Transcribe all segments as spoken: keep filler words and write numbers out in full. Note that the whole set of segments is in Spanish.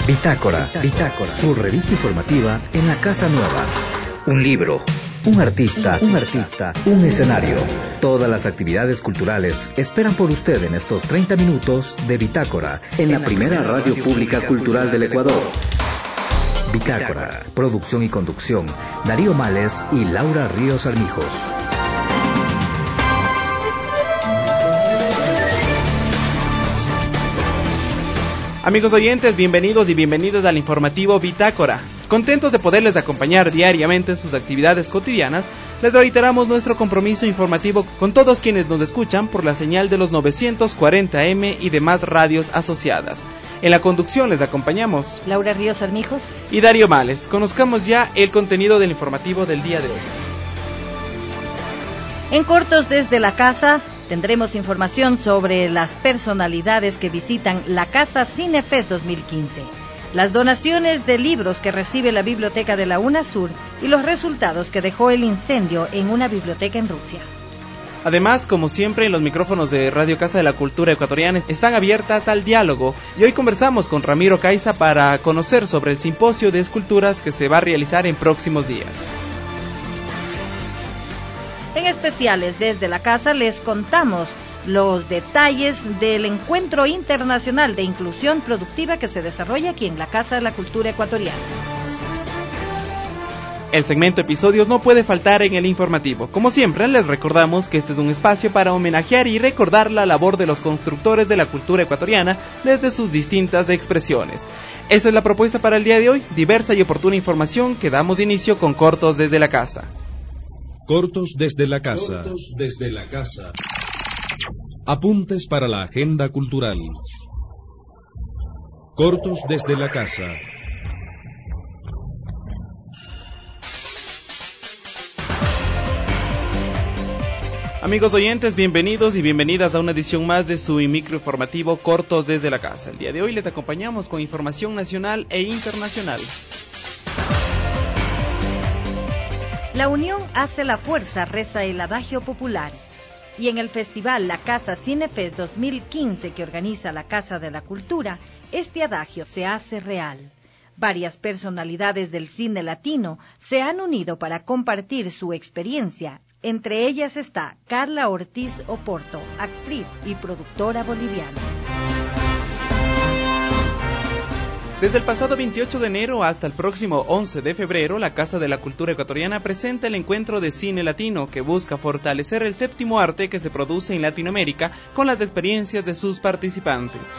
Bitácora, Bitácora, su revista informativa en la Casa Nueva. Un libro, un artista, un artista, un escenario. Todas las actividades culturales esperan por usted en estos treinta minutos de Bitácora, en la primera radio pública cultural del Ecuador. Bitácora, producción y conducción, Darío Males y Laura Ríos Armijos. Amigos oyentes, bienvenidos y bienvenidas al informativo Bitácora. Contentos de poderles acompañar diariamente en sus actividades cotidianas, les reiteramos nuestro compromiso informativo con todos quienes nos escuchan por la señal de los novecientos cuarenta eme y demás radios asociadas. En la conducción les acompañamos Laura Ríos Armijos y Darío Males. Conozcamos ya el contenido del informativo del día de hoy. En Cortos desde la Casa tendremos información sobre las personalidades que visitan la Casa Cinefest dos mil quince, las donaciones de libros que recibe la biblioteca de la UNASUR y los resultados que dejó el incendio en una biblioteca en Rusia. Además, como siempre, los micrófonos de Radio Casa de la Cultura Ecuatoriana están abiertas al diálogo y hoy conversamos con Ramiro Caiza para conocer sobre el simposio de esculturas que se va a realizar en próximos días. En especiales desde la casa les contamos los detalles del Encuentro Internacional de Inclusión Productiva que se desarrolla aquí en la Casa de la Cultura Ecuatoriana. El segmento Episodios no puede faltar en el informativo. Como siempre, les recordamos que este es un espacio para homenajear y recordar la labor de los constructores de la cultura ecuatoriana desde sus distintas expresiones. Esa es la propuesta para el día de hoy, diversa y oportuna información que damos inicio con Cortos desde la Casa. Cortos desde la casa. Cortos desde la casa. Apuntes para la agenda cultural. Cortos desde la casa. Amigos oyentes, bienvenidos y bienvenidas a una edición más de su microinformativo Cortos desde la Casa. El día de hoy les acompañamos con información nacional e internacional. La unión hace la fuerza, reza el adagio popular. Y en el festival La Casa Cinefest dos mil quince que organiza la Casa de la Cultura, este adagio se hace real. Varias personalidades del cine latino se han unido para compartir su experiencia. Entre ellas está Carla Ortiz Oporto, actriz y productora boliviana. Desde el pasado veintiocho de enero hasta el próximo once de febrero, la Casa de la Cultura Ecuatoriana presenta el encuentro de cine latino que busca fortalecer el séptimo arte que se produce en Latinoamérica con las experiencias de sus participantes.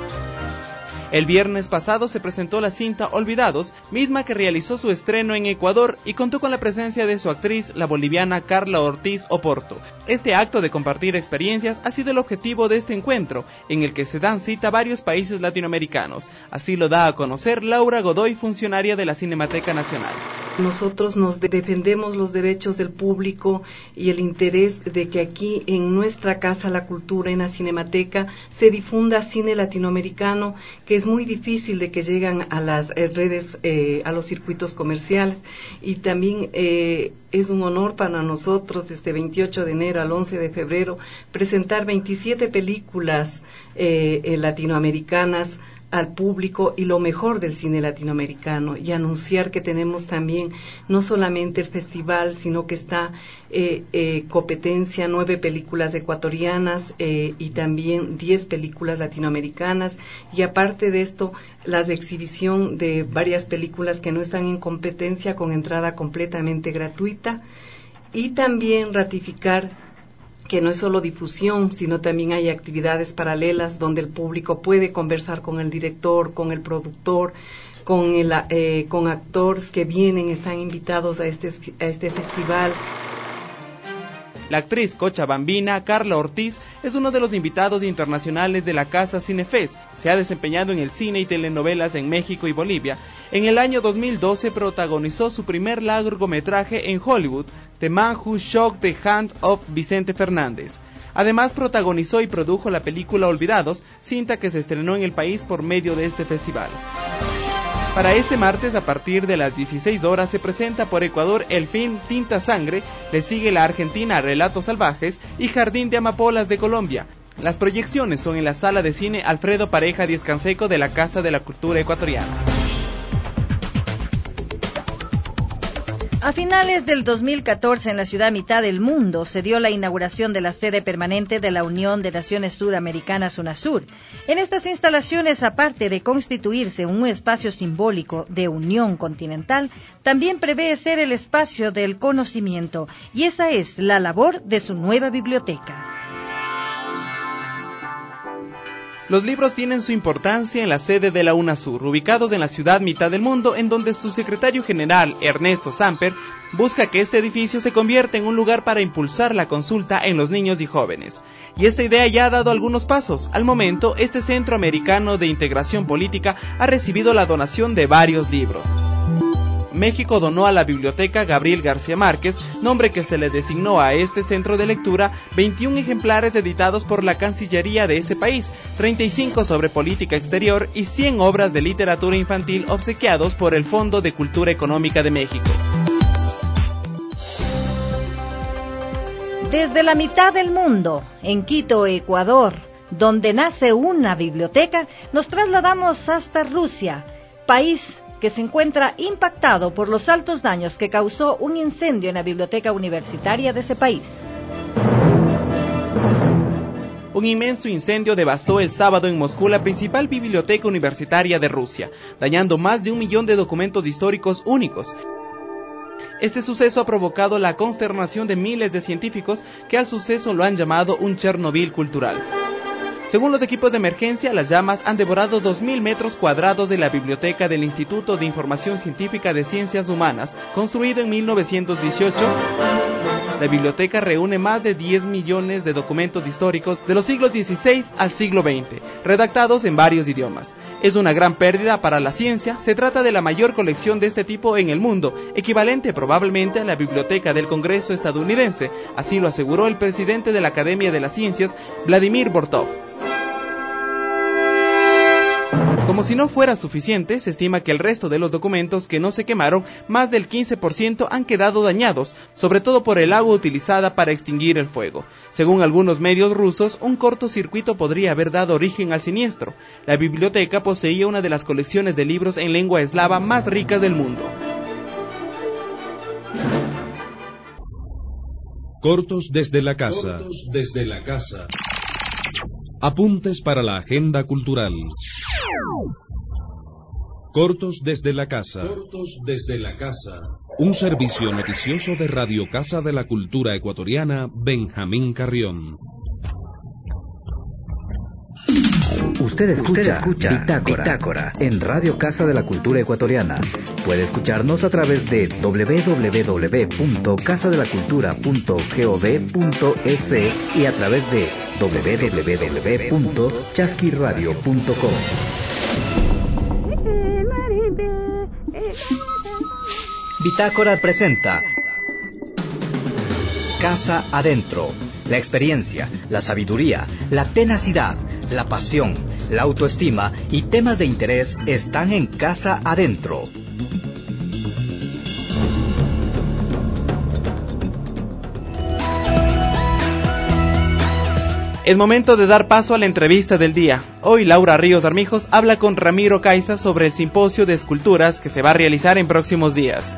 El viernes pasado se presentó la cinta Olvidados, misma que realizó su estreno en Ecuador y contó con la presencia de su actriz, la boliviana Carla Ortiz Oporto. Este acto de compartir experiencias ha sido el objetivo de este encuentro, en el que se dan cita varios países latinoamericanos. Así lo da a conocer Laura Godoy, funcionaria de la Cinemateca Nacional. Nosotros nos defendemos los derechos del público y el interés de que aquí en nuestra Casa La Cultura, en la Cinemateca, se difunda cine latinoamericano, que es muy difícil de que lleguen a las redes, eh, a los circuitos comerciales. Y también eh, es un honor para nosotros, desde veintiocho de enero al once de febrero, presentar veintisiete películas eh, eh, latinoamericanas al público y lo mejor del cine latinoamericano, y anunciar que tenemos también no solamente el festival, sino que está eh, eh, competencia, nueve películas ecuatorianas eh, y también diez películas latinoamericanas, y aparte de esto, la exhibición de varias películas que no están en competencia con entrada completamente gratuita, y también ratificar que no es solo difusión, sino también hay actividades paralelas donde el público puede conversar con el director, con el productor, con el, eh, con actores que vienen, están invitados a este, a este festival. La actriz cochabambina Carla Ortiz es uno de los invitados internacionales de la Casa Cinefest. Se ha desempeñado en el cine y telenovelas en México y Bolivia. En el año dos mil doce protagonizó su primer largometraje en Hollywood, The Man Who Shook the Hand of Vicente Fernández. Además protagonizó y produjo la película Olvidados, cinta que se estrenó en el país por medio de este festival. Para este martes, a partir de las dieciséis horas, se presenta por Ecuador el film Tinta Sangre, le sigue la Argentina Relatos Salvajes y Jardín de Amapolas de Colombia. Las proyecciones son en la sala de cine Alfredo Pareja Díez Canseco de la Casa de la Cultura Ecuatoriana. A finales del dos mil catorce, en la ciudad mitad del mundo, se dio la inauguración de la sede permanente de la Unión de Naciones Suramericanas, UNASUR. En estas instalaciones, aparte de constituirse un espacio simbólico de unión continental, también prevé ser el espacio del conocimiento, y esa es la labor de su nueva biblioteca. Los libros tienen su importancia en la sede de la UNASUR, ubicados en la ciudad mitad del mundo, en donde su secretario general, Ernesto Samper, busca que este edificio se convierta en un lugar para impulsar la consulta en los niños y jóvenes. Y esta idea ya ha dado algunos pasos. Al momento, este Centro Americano de Integración Política ha recibido la donación de varios libros. México donó a la Biblioteca Gabriel García Márquez, nombre que se le designó a este centro de lectura, veintiún ejemplares editados por la Cancillería de ese país, treinta y cinco sobre política exterior y cien obras de literatura infantil obsequiados por el Fondo de Cultura Económica de México. Desde la mitad del mundo, en Quito, Ecuador, donde nace una biblioteca, nos trasladamos hasta Rusia, país que se encuentra impactado por los altos daños que causó un incendio en la biblioteca universitaria de ese país. Un inmenso incendio devastó el sábado en Moscú la principal biblioteca universitaria de Rusia, dañando más de un millón de documentos históricos únicos. Este suceso ha provocado la consternación de miles de científicos que al suceso lo han llamado un Chernobyl cultural. Según los equipos de emergencia, las llamas han devorado dos mil metros cuadrados de la biblioteca del Instituto de Información Científica de Ciencias Humanas, construido en mil novecientos dieciocho. La biblioteca reúne más de diez millones de documentos históricos de los siglos dieciséis al siglo veinte, redactados en varios idiomas. Es una gran pérdida para la ciencia. Se trata de la mayor colección de este tipo en el mundo, equivalente probablemente a la Biblioteca del Congreso estadounidense, así lo aseguró el presidente de la Academia de las Ciencias, Vladimir Bortov. Como si no fuera suficiente, se estima que el resto de los documentos que no se quemaron, más del quince por ciento han quedado dañados, sobre todo por el agua utilizada para extinguir el fuego. Según algunos medios rusos, un cortocircuito podría haber dado origen al siniestro. La biblioteca poseía una de las colecciones de libros en lengua eslava más ricas del mundo. Cortos desde la casa. Cortos desde la casa. Apuntes para la agenda cultural. Cortos desde la casa. Cortos desde la casa. Un servicio noticioso de Radio Casa de la Cultura Ecuatoriana, Benjamín Carrión. Usted escucha, Usted escucha Bitácora, Bitácora en Radio Casa de la Cultura Ecuatoriana. Puede escucharnos a través de doble u doble u doble u punto casa de la cultura punto gov punto es y a través de doble u doble u doble u punto chasquiradio punto com. Bitácora presenta Casa Adentro. La experiencia, la sabiduría, la tenacidad, la pasión, la autoestima y temas de interés están en Casa Adentro. Es momento de dar paso a la entrevista del día. Hoy Laura Ríos Armijos habla con Ramiro Caiza sobre el simposio de esculturas que se va a realizar en próximos días.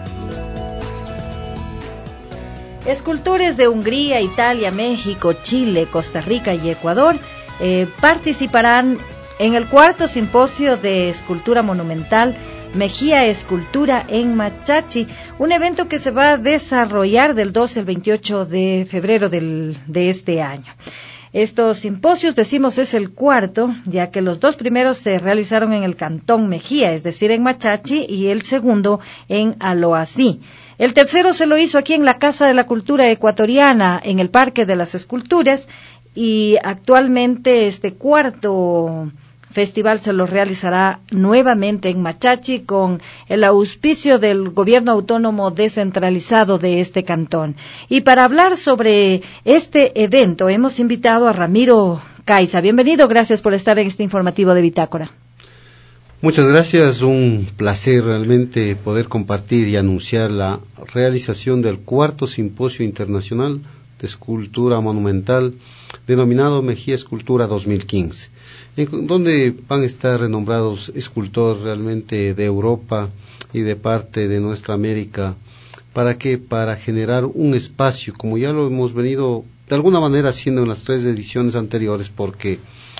Escultores de Hungría, Italia, México, Chile, Costa Rica y Ecuador eh, participarán en el cuarto simposio de escultura monumental Mejía Escultura en Machachi, un evento que se va a desarrollar del doce al veintiocho de febrero del, de este año. Estos simposios, decimos, es el cuarto, ya que los dos primeros se realizaron en el Cantón Mejía, es decir, en Machachi, y el segundo en Aloasí. El tercero se lo hizo aquí en la Casa de la Cultura Ecuatoriana, en el Parque de las Esculturas, y actualmente este cuarto festival se lo realizará nuevamente en Machachi con el auspicio del Gobierno Autónomo Descentralizado de este cantón. Y para hablar sobre este evento hemos invitado a Ramiro Caiza. Bienvenido, gracias por estar en este informativo de Bitácora. Muchas gracias, un placer realmente poder compartir y anunciar la realización del cuarto simposio internacional de de Escultura Monumental, denominado Mejía Escultura dos mil quince, en donde van a estar renombrados escultores realmente de Europa y de parte de nuestra América. ¿Para qué? Para generar un espacio, como ya lo hemos venido de alguna manera haciendo en las tres ediciones anteriores, porque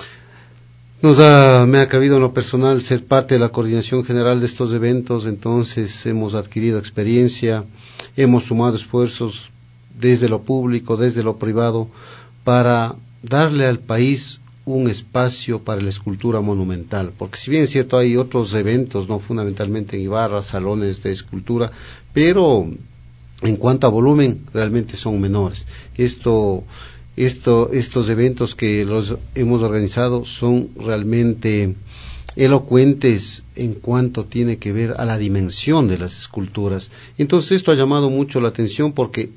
nos ha, me ha cabido en lo personal ser parte de la coordinación general de estos eventos. Entonces hemos adquirido experiencia, hemos sumado esfuerzos desde lo público, desde lo privado, para darle al país un espacio para la escultura monumental, porque si bien es cierto hay otros eventos, no fundamentalmente en Ibarra, salones de escultura, pero en cuanto a volumen realmente son menores. Esto, esto, estos eventos que los hemos organizado son realmente elocuentes en cuanto tiene que ver a la dimensión de las esculturas. Entonces esto ha llamado mucho la atención porque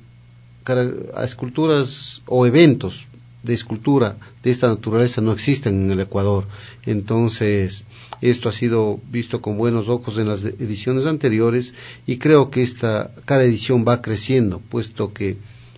a esculturas o eventos de escultura de esta naturaleza no existen en el Ecuador. Entonces esto ha sido visto con buenos ojos en las ediciones anteriores, y creo que esta cada edición va creciendo, puesto que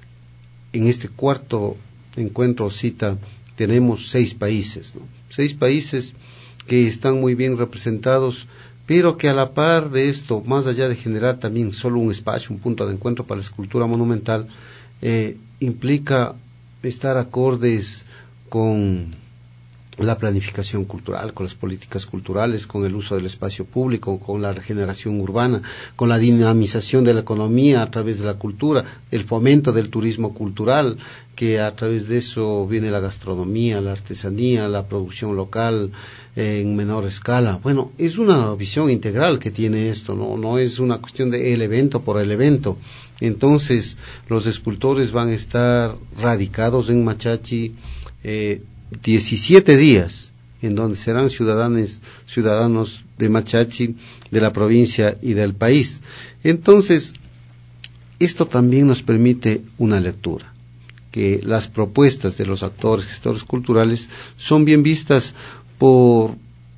en este cuarto encuentro o cita tenemos seis países, ¿no? Seis países que están muy bien representados, pero que a la par de esto, más allá de generar también solo un espacio, un punto de encuentro para la escultura monumental, eh, implica estar acordes con la planificación cultural, con las políticas culturales, con el uso del espacio público, con la regeneración urbana, con la dinamización de la economía a través de la cultura, el fomento del turismo cultural, que a través de eso viene la gastronomía, la artesanía, la producción local eh, en menor escala. Bueno, es una visión integral que tiene esto, no, no es una cuestión de el evento por el evento. Entonces, los escultores van a estar radicados en Machachi eh, diecisiete días, en donde serán ciudadanos, ciudadanos de Machachi, de la provincia y del país. Entonces, esto también nos permite una lectura, que las propuestas de los actores, gestores culturales, son bien vistas por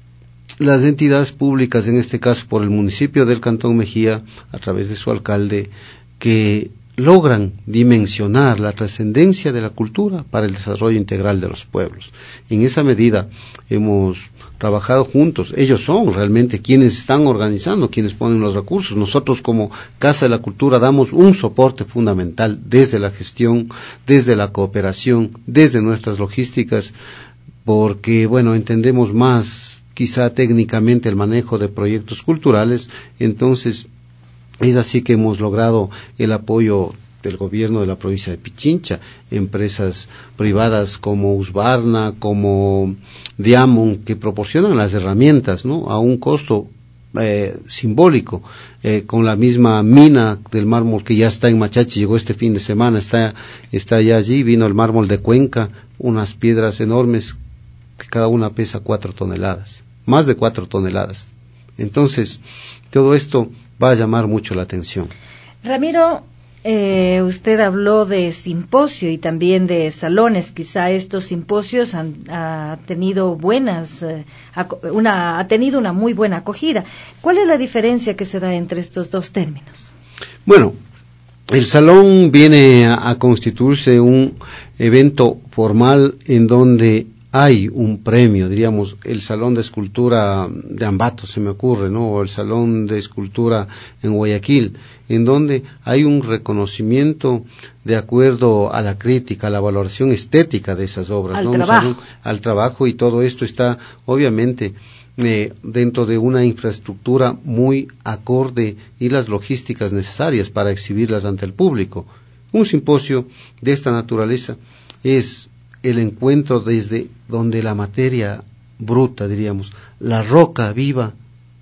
las entidades públicas, en este caso por el municipio del Cantón Mejía, a través de su alcalde, que logran dimensionar la trascendencia de la cultura para el desarrollo integral de los pueblos. En esa medida hemos trabajado juntos. Ellos son realmente quienes están organizando, quienes ponen los recursos. Nosotros como Casa de la Cultura damos un soporte fundamental desde la gestión, desde la cooperación, desde nuestras logísticas, porque, bueno, entendemos más quizá técnicamente el manejo de proyectos culturales. Entonces es así que hemos logrado el apoyo del gobierno de la provincia de Pichincha, empresas privadas como Husqvarna, como Diamond, que proporcionan las herramientas, ¿no?, a un costo eh, simbólico, eh, con la misma mina del mármol que ya está en Machachi, llegó este fin de semana, está, está ya allí, vino el mármol de Cuenca, unas piedras enormes que cada una pesa cuatro toneladas, más de cuatro toneladas. Entonces, todo esto va a llamar mucho la atención. Ramiro, eh, usted habló de simposio y también de salones. Quizá estos simposios han ha tenido buenas, eh, una, ha tenido una muy buena acogida. ¿Cuál es la diferencia que se da entre estos dos términos? Bueno, el salón viene a, a constituirse un evento formal en donde hay un premio, diríamos, el Salón de Escultura de Ambato, se me ocurre, ¿no?, o el Salón de Escultura en Guayaquil, en donde hay un reconocimiento de acuerdo a la crítica, a la valoración estética de esas obras, al ¿no? trabajo. Un salón, al trabajo, y todo esto está, obviamente, eh, dentro de una infraestructura muy acorde y las logísticas necesarias para exhibirlas ante el público. Un simposio de esta naturaleza es el encuentro desde donde la materia bruta, diríamos, la roca viva,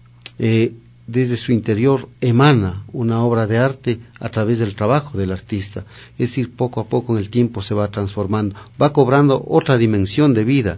eh, desde su interior emana una obra de arte a través del trabajo del artista. Es decir, poco a poco en el tiempo se va transformando, va cobrando otra dimensión de vida,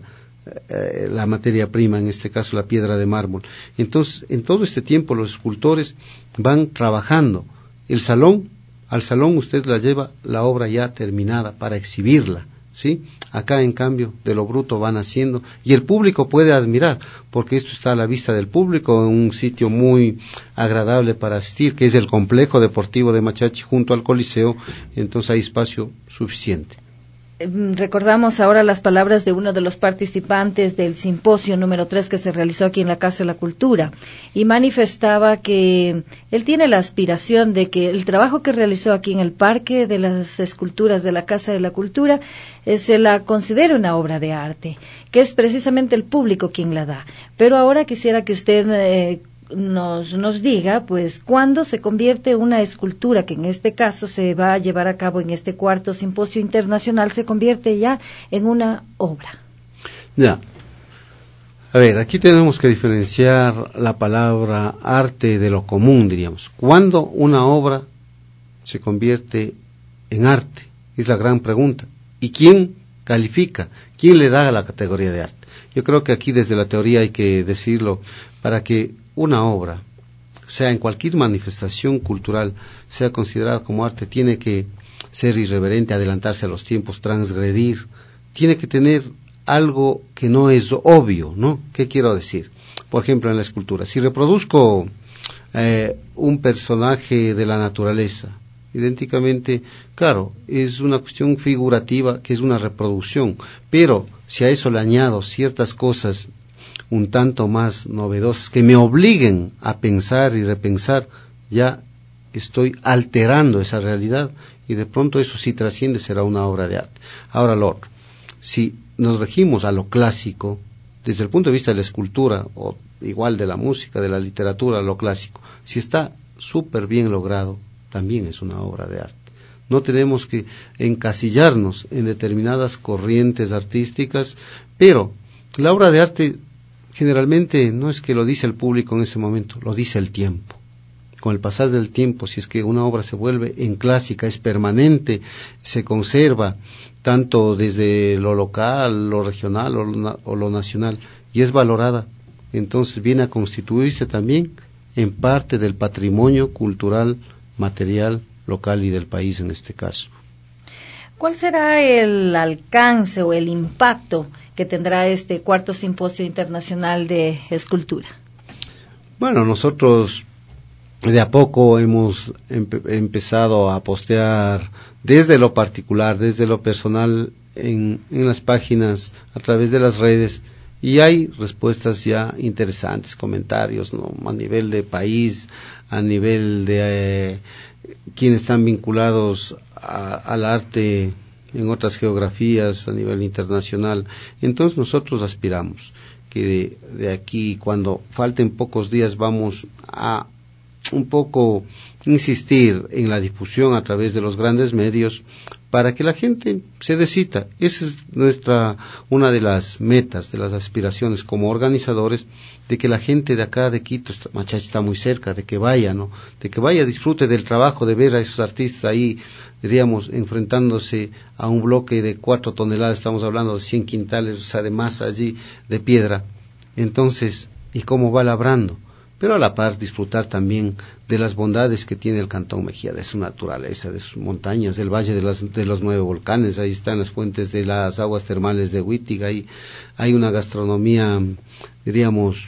eh, la materia prima, en este caso la piedra de mármol. Entonces, en todo este tiempo los escultores van trabajando. El salón, al salón usted la lleva la obra ya terminada para exhibirla ¿sí? Acá, en cambio, de lo bruto van haciendo, y el público puede admirar, porque esto está a la vista del público, en un sitio muy agradable para asistir, que es el complejo deportivo de Machachi junto al Coliseo, entonces hay espacio suficiente. Recordamos ahora las palabras de uno de los participantes del simposio número tres que se realizó aquí en la Casa de la Cultura, y manifestaba que él tiene la aspiración de que el trabajo que realizó aquí en el Parque de las Esculturas de la Casa de la Cultura eh, se la considere una obra de arte, que es precisamente el público quien la da. Pero ahora quisiera que usted eh, nos, nos diga, pues, cuándo se convierte una escultura, que en este caso se va a llevar a cabo en este cuarto simposio internacional, se convierte ya en una obra. Ya. A ver, aquí tenemos que diferenciar la palabra arte de lo común, diríamos. ¿Cuándo una obra se convierte en arte? Es la gran pregunta. ¿Y quién califica? ¿Quién le da la categoría de arte? Yo creo que aquí desde la teoría hay que decirlo, para que una obra, sea en cualquier manifestación cultural, sea considerada como arte, tiene que ser irreverente, adelantarse a los tiempos, transgredir, tiene que tener algo que no es obvio, ¿no? ¿Qué quiero decir? Por ejemplo, en la escultura, si reproduzco eh, un personaje de la naturaleza, idénticamente, claro, es una cuestión figurativa, que es una reproducción, pero si a eso le añado ciertas cosas un tanto más novedosas, que me obliguen a pensar y repensar, ya estoy alterando esa realidad, y de pronto eso sí trasciende, será una obra de arte. Ahora lo otro, si nos regimos a lo clásico, desde el punto de vista de la escultura, o igual de la música, de la literatura, lo clásico, si está súper bien logrado, también es una obra de arte. No tenemos que encasillarnos en determinadas corrientes artísticas, pero la obra de arte generalmente no es que lo dice el público en ese momento, lo dice el tiempo. Con el pasar del tiempo, si es que una obra se vuelve en clásica, es permanente, se conserva tanto desde lo local, lo regional o lo, o lo nacional, y es valorada, entonces viene a constituirse también en parte del patrimonio cultural, material, local y del país en este caso. ¿Cuál será el alcance o el impacto que tendrá este cuarto simposio internacional de escultura? Bueno, nosotros de a poco hemos empe- empezado a postear desde lo particular, desde lo personal, en, en las páginas, a través de las redes, y hay respuestas ya interesantes, comentarios, ¿no? A nivel de país, a nivel de eh, quienes están vinculados a, al arte en otras geografías, a nivel internacional. Entonces nosotros aspiramos que de, de aquí, cuando falten pocos días, vamos a un poco insistir en la difusión a través de los grandes medios para que la gente se dé cita. Esa es nuestra, una de las metas, de las aspiraciones como organizadores, de que la gente de acá de Quito, Machachi está muy cerca, de que vaya, ¿no? De que vaya, disfrute del trabajo, de ver a esos artistas ahí, diríamos, enfrentándose a un bloque de cuatro toneladas, estamos hablando de cien quintales, o sea, de masa allí, de piedra. Entonces, y cómo va labrando, pero a la par disfrutar también de las bondades que tiene el Cantón Mejía, de su naturaleza, de sus montañas, del Valle de, las, de los Nueve Volcanes. Ahí están las fuentes de las aguas termales de Huítiga, ahí hay una gastronomía, diríamos,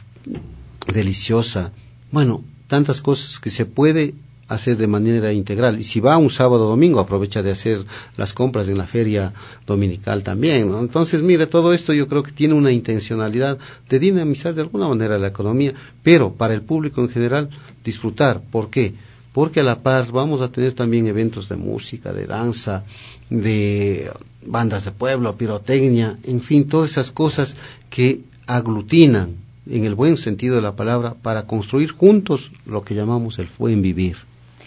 deliciosa. Bueno, tantas cosas que se puede hacer de manera integral, y si va un sábado o domingo, aprovecha de hacer las compras en la feria dominical también, ¿no? Entonces, mire, todo esto yo creo que tiene una intencionalidad de dinamizar de alguna manera la economía, pero para el público en general, disfrutar. ¿Por qué? Porque a la par vamos a tener también eventos de música, de danza, de bandas de pueblo, pirotecnia, en fin, todas esas cosas que aglutinan, en el buen sentido de la palabra, para construir juntos lo que llamamos el buen vivir.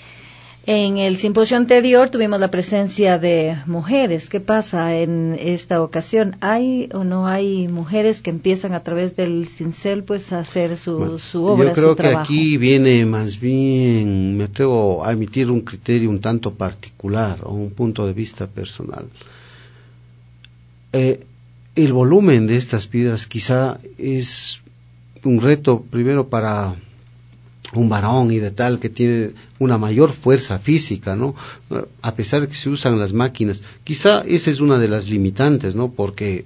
En el simposio anterior tuvimos la presencia de mujeres. ¿Qué pasa en esta ocasión? ¿Hay o no hay mujeres que empiezan a través del cincel pues a hacer su, bueno, su obra, yo creo su que trabajo? Aquí viene más bien, me atrevo a emitir un criterio un tanto particular o un punto de vista personal. Eh, el volumen de estas piedras quizá es un reto primero para un varón y de tal que tiene una mayor fuerza física, ¿no? A pesar de que se usan las máquinas, quizá esa es una de las limitantes, ¿no? Porque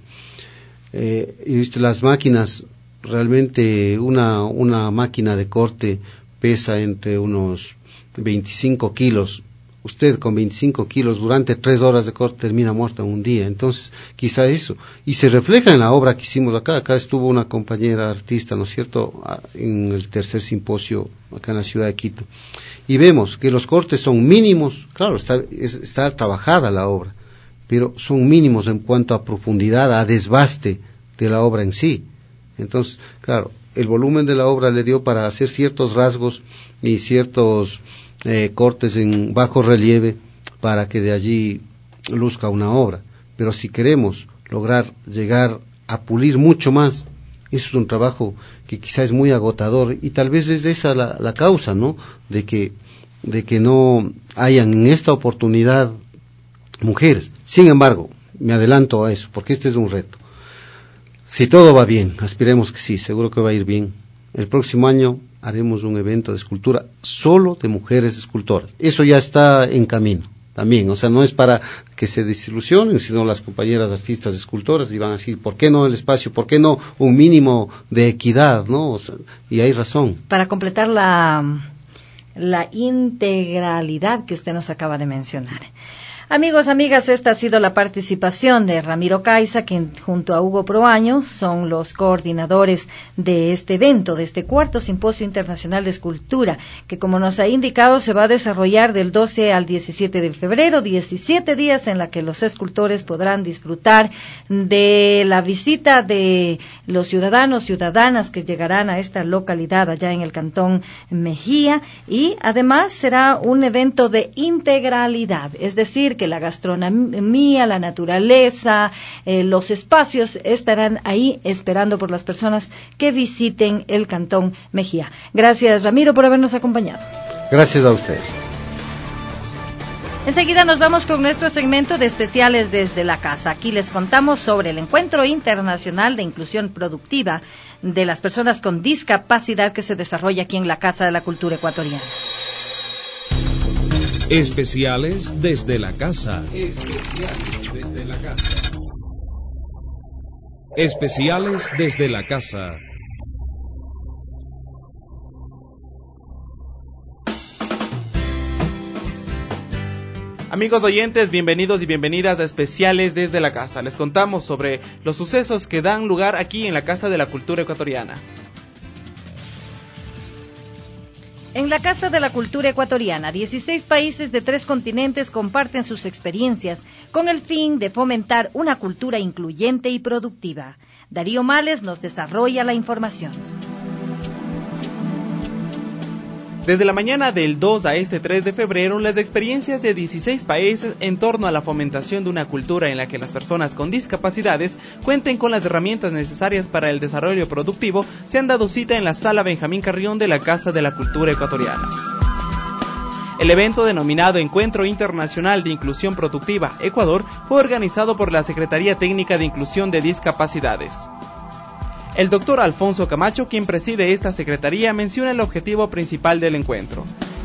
eh, he visto las máquinas, realmente una, una máquina de corte pesa entre unos veinticinco kilos. Usted con veinticinco kilos durante tres horas de corte termina muerto en un día. Entonces, quizá eso. Y se refleja en la obra que hicimos acá. Acá estuvo una compañera artista, ¿no es cierto?, en el tercer simposio acá en la ciudad de Quito. Y vemos que los cortes son mínimos. Claro, está, es, está trabajada la obra, pero son mínimos en cuanto a profundidad, a desbaste de la obra en sí. Entonces, claro, el volumen de la obra le dio para hacer ciertos rasgos y ciertos Eh, cortes en bajo relieve para que de allí luzca una obra. Pero si queremos lograr llegar a pulir mucho más, eso es un trabajo que quizá es muy agotador y tal vez es esa la, la causa, ¿no?, de que, de que no hayan en esta oportunidad mujeres. Sin embargo, me adelanto a eso, porque este es un reto. Si todo va bien, aspiremos que sí, seguro que va a ir bien. El próximo año haremos un evento de escultura solo de mujeres escultoras. Eso ya está en camino también, o sea, no es para que se desilusionen, sino las compañeras artistas escultoras y van a decir, ¿por qué no el espacio? ¿Por qué no un mínimo de equidad? ¿No? O sea, y hay razón. Para completar la, la integralidad que usted nos acaba de mencionar. Amigos, amigas, esta ha sido la participación de Ramiro Caiza, quien junto a Hugo Proaño son los coordinadores de este evento, de este cuarto Simposio Internacional de Escultura, que como nos ha indicado se va a desarrollar del doce al diecisiete de febrero, diecisiete días en la que los escultores podrán disfrutar de la visita de los ciudadanos, ciudadanas que llegarán a esta localidad allá en el Cantón Mejía, y además será un evento de integralidad, es decir, que la gastronomía, la naturaleza, eh, los espacios estarán ahí esperando por las personas que visiten el Cantón Mejía. Gracias, Ramiro, por habernos acompañado. Gracias a ustedes. Enseguida nos vamos con nuestro segmento de especiales desde la casa. Aquí les contamos sobre el Encuentro Internacional de Inclusión Productiva de las Personas con Discapacidad que se desarrolla aquí en la Casa de la Cultura Ecuatoriana. Especiales desde la casa. Especiales desde la casa. Especiales desde la casa. Amigos oyentes, bienvenidos y bienvenidas a Especiales desde la casa. Les contamos sobre los sucesos que dan lugar aquí en la Casa de la Cultura Ecuatoriana. En la Casa de la Cultura Ecuatoriana, dieciséis países de tres continentes comparten sus experiencias con el fin de fomentar una cultura incluyente y productiva. Darío Males nos desarrolla la información. Desde la mañana del dos a este tres de febrero, las experiencias de dieciséis países en torno a la fomentación de una cultura en la que las personas con discapacidades cuenten con las herramientas necesarias para el desarrollo productivo se han dado cita en la Sala Benjamín Carrión de la Casa de la Cultura Ecuatoriana. El evento, denominado Encuentro Internacional de Inclusión Productiva Ecuador, fue organizado por la Secretaría Técnica de Inclusión de Discapacidades. El doctor Alfonso Camacho, quien preside esta secretaría, menciona el objetivo principal del encuentro.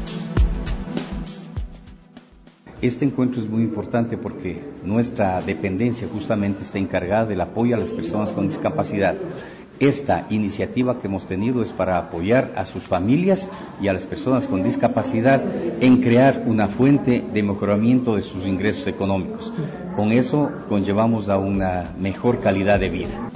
Este encuentro es muy importante porque nuestra dependencia justamente está encargada del apoyo a las personas con discapacidad. Esta iniciativa que hemos tenido es para apoyar a sus familias y a las personas con discapacidad en crear una fuente de mejoramiento de sus ingresos económicos. Con eso conllevamos a una mejor calidad de vida.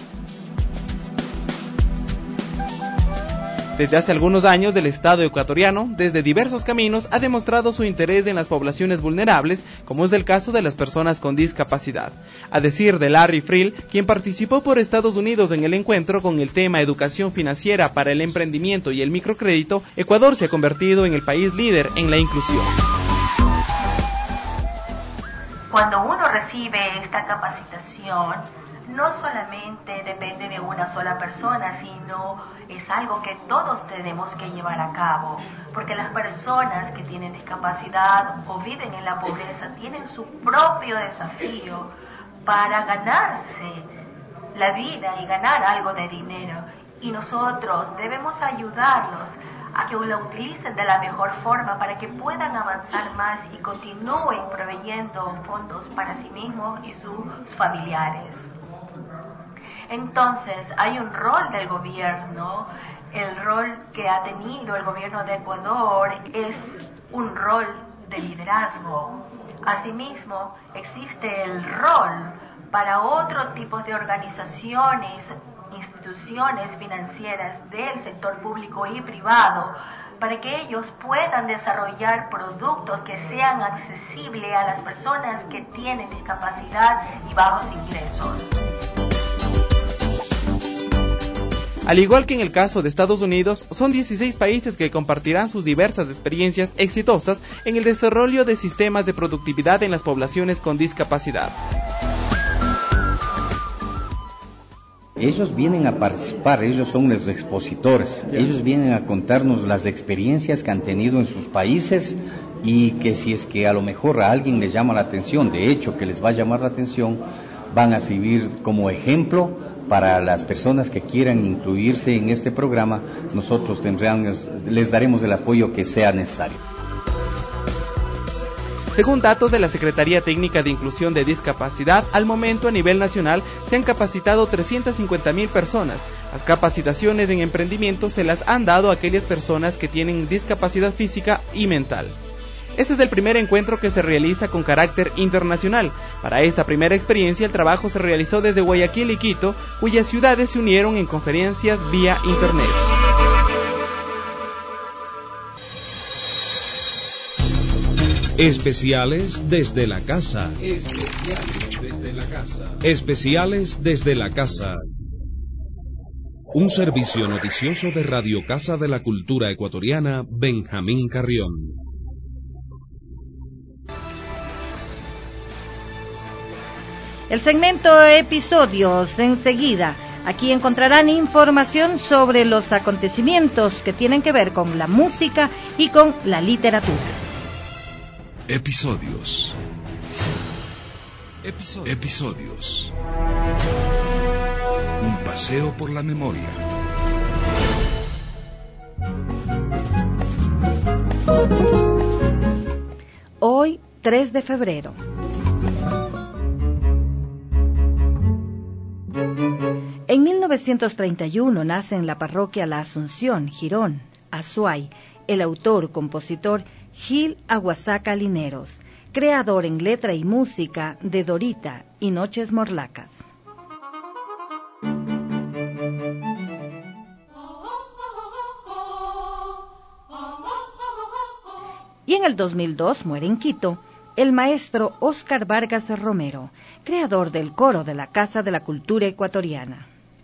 Desde hace algunos años, el Estado ecuatoriano, desde diversos caminos, ha demostrado su interés en las poblaciones vulnerables, como es el caso de las personas con discapacidad. A decir de Larry Friel, quien participó por Estados Unidos en el encuentro con el tema Educación Financiera para el Emprendimiento y el Microcrédito, Ecuador se ha convertido en el país líder en la inclusión. Cuando uno recibe esta capacitación, no solamente depende de una sola persona, sino es algo que todos tenemos que llevar a cabo, porque las personas que tienen discapacidad o viven en la pobreza tienen su propio desafío para ganarse la vida y ganar algo de dinero, y nosotros debemos ayudarlos a que la utilicen de la mejor forma para que puedan avanzar más y continúen proveyendo fondos para sí mismos y sus familiares. Entonces, hay un rol del gobierno. El rol que ha tenido el gobierno de Ecuador es un rol de liderazgo. Asimismo, existe el rol para otros tipos de organizaciones, instituciones financieras del sector público y privado, para que ellos puedan desarrollar productos que sean accesibles a las personas que tienen discapacidad y bajos ingresos. Al igual que en el caso de Estados Unidos, son dieciséis países que compartirán sus diversas experiencias exitosas en el desarrollo de sistemas de productividad en las poblaciones con discapacidad. Ellos vienen a participar, ellos son los expositores, yeah. Ellos vienen a contarnos las experiencias que han tenido en sus países y que si es que a lo mejor a alguien les llama la atención, de hecho que les va a llamar la atención, van a servir como ejemplo para las personas que quieran incluirse en este programa. Nosotros tendremos, les daremos el apoyo que sea necesario. Según datos de la Secretaría Técnica de Inclusión de Discapacidad, al momento a nivel nacional se han capacitado trescientas cincuenta mil personas. Las capacitaciones en emprendimiento se las han dado a aquellas personas que tienen discapacidad física y mental. Este es el primer encuentro que se realiza con carácter internacional. Para esta primera experiencia, el trabajo se realizó desde Guayaquil y Quito, cuyas ciudades se unieron en conferencias vía internet. Especiales desde la casa. Especiales desde la casa. Especiales desde la casa. Un servicio noticioso de Radio Casa de la Cultura Ecuatoriana, Benjamín Carrión. El segmento Episodios enseguida. Aquí encontrarán información sobre los acontecimientos que tienen que ver con la música y con la literatura. Episodios. Episodios. Episodios. Un paseo por la memoria. Hoy, tres de febrero. En mil novecientos treinta y uno nace en la parroquia La Asunción, Girón, Azuay, el autor, compositor Gil Aguasaca Lineros, creador en letra y música de Dorita y Noches Morlacas. Y en el dos mil dos muere en Quito el maestro Óscar Vargas Romero, creador del coro de la Casa de la Cultura Ecuatoriana.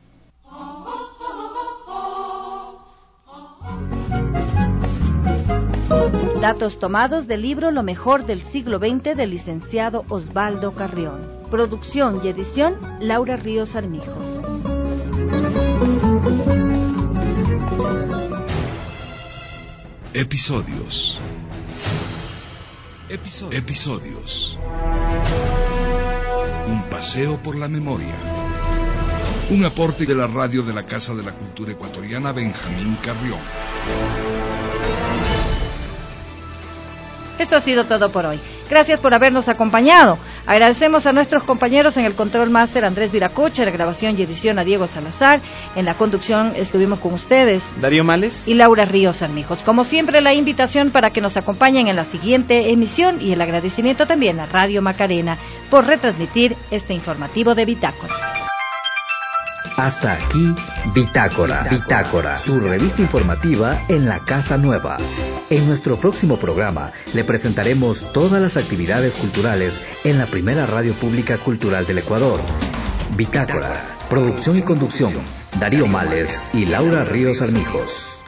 Datos tomados del libro Lo mejor del siglo veinte del licenciado Osvaldo Carrión. Producción y edición Laura Ríos Armijos. Episodios. Episodios. Episodios. Un paseo por la memoria. Un aporte de la radio de la Casa de la Cultura Ecuatoriana, Benjamín Carrión. Esto ha sido todo por hoy. Gracias por habernos acompañado. Agradecemos a nuestros compañeros en el Control Máster, Andrés Viracocha, en la grabación y edición a Diego Salazar. En la conducción estuvimos con ustedes, Darío Males y Laura Ríos Armijos. Como siempre, la invitación para que nos acompañen en la siguiente emisión y el agradecimiento también a Radio Macarena por retransmitir este informativo de Bitácora. Hasta aquí, Bitácora, Bitácora, su revista informativa en la Casa Nueva. En nuestro próximo programa le presentaremos todas las actividades culturales en la primera radio pública cultural del Ecuador. Bitácora, producción y conducción, Darío Males y Laura Ríos Armijos.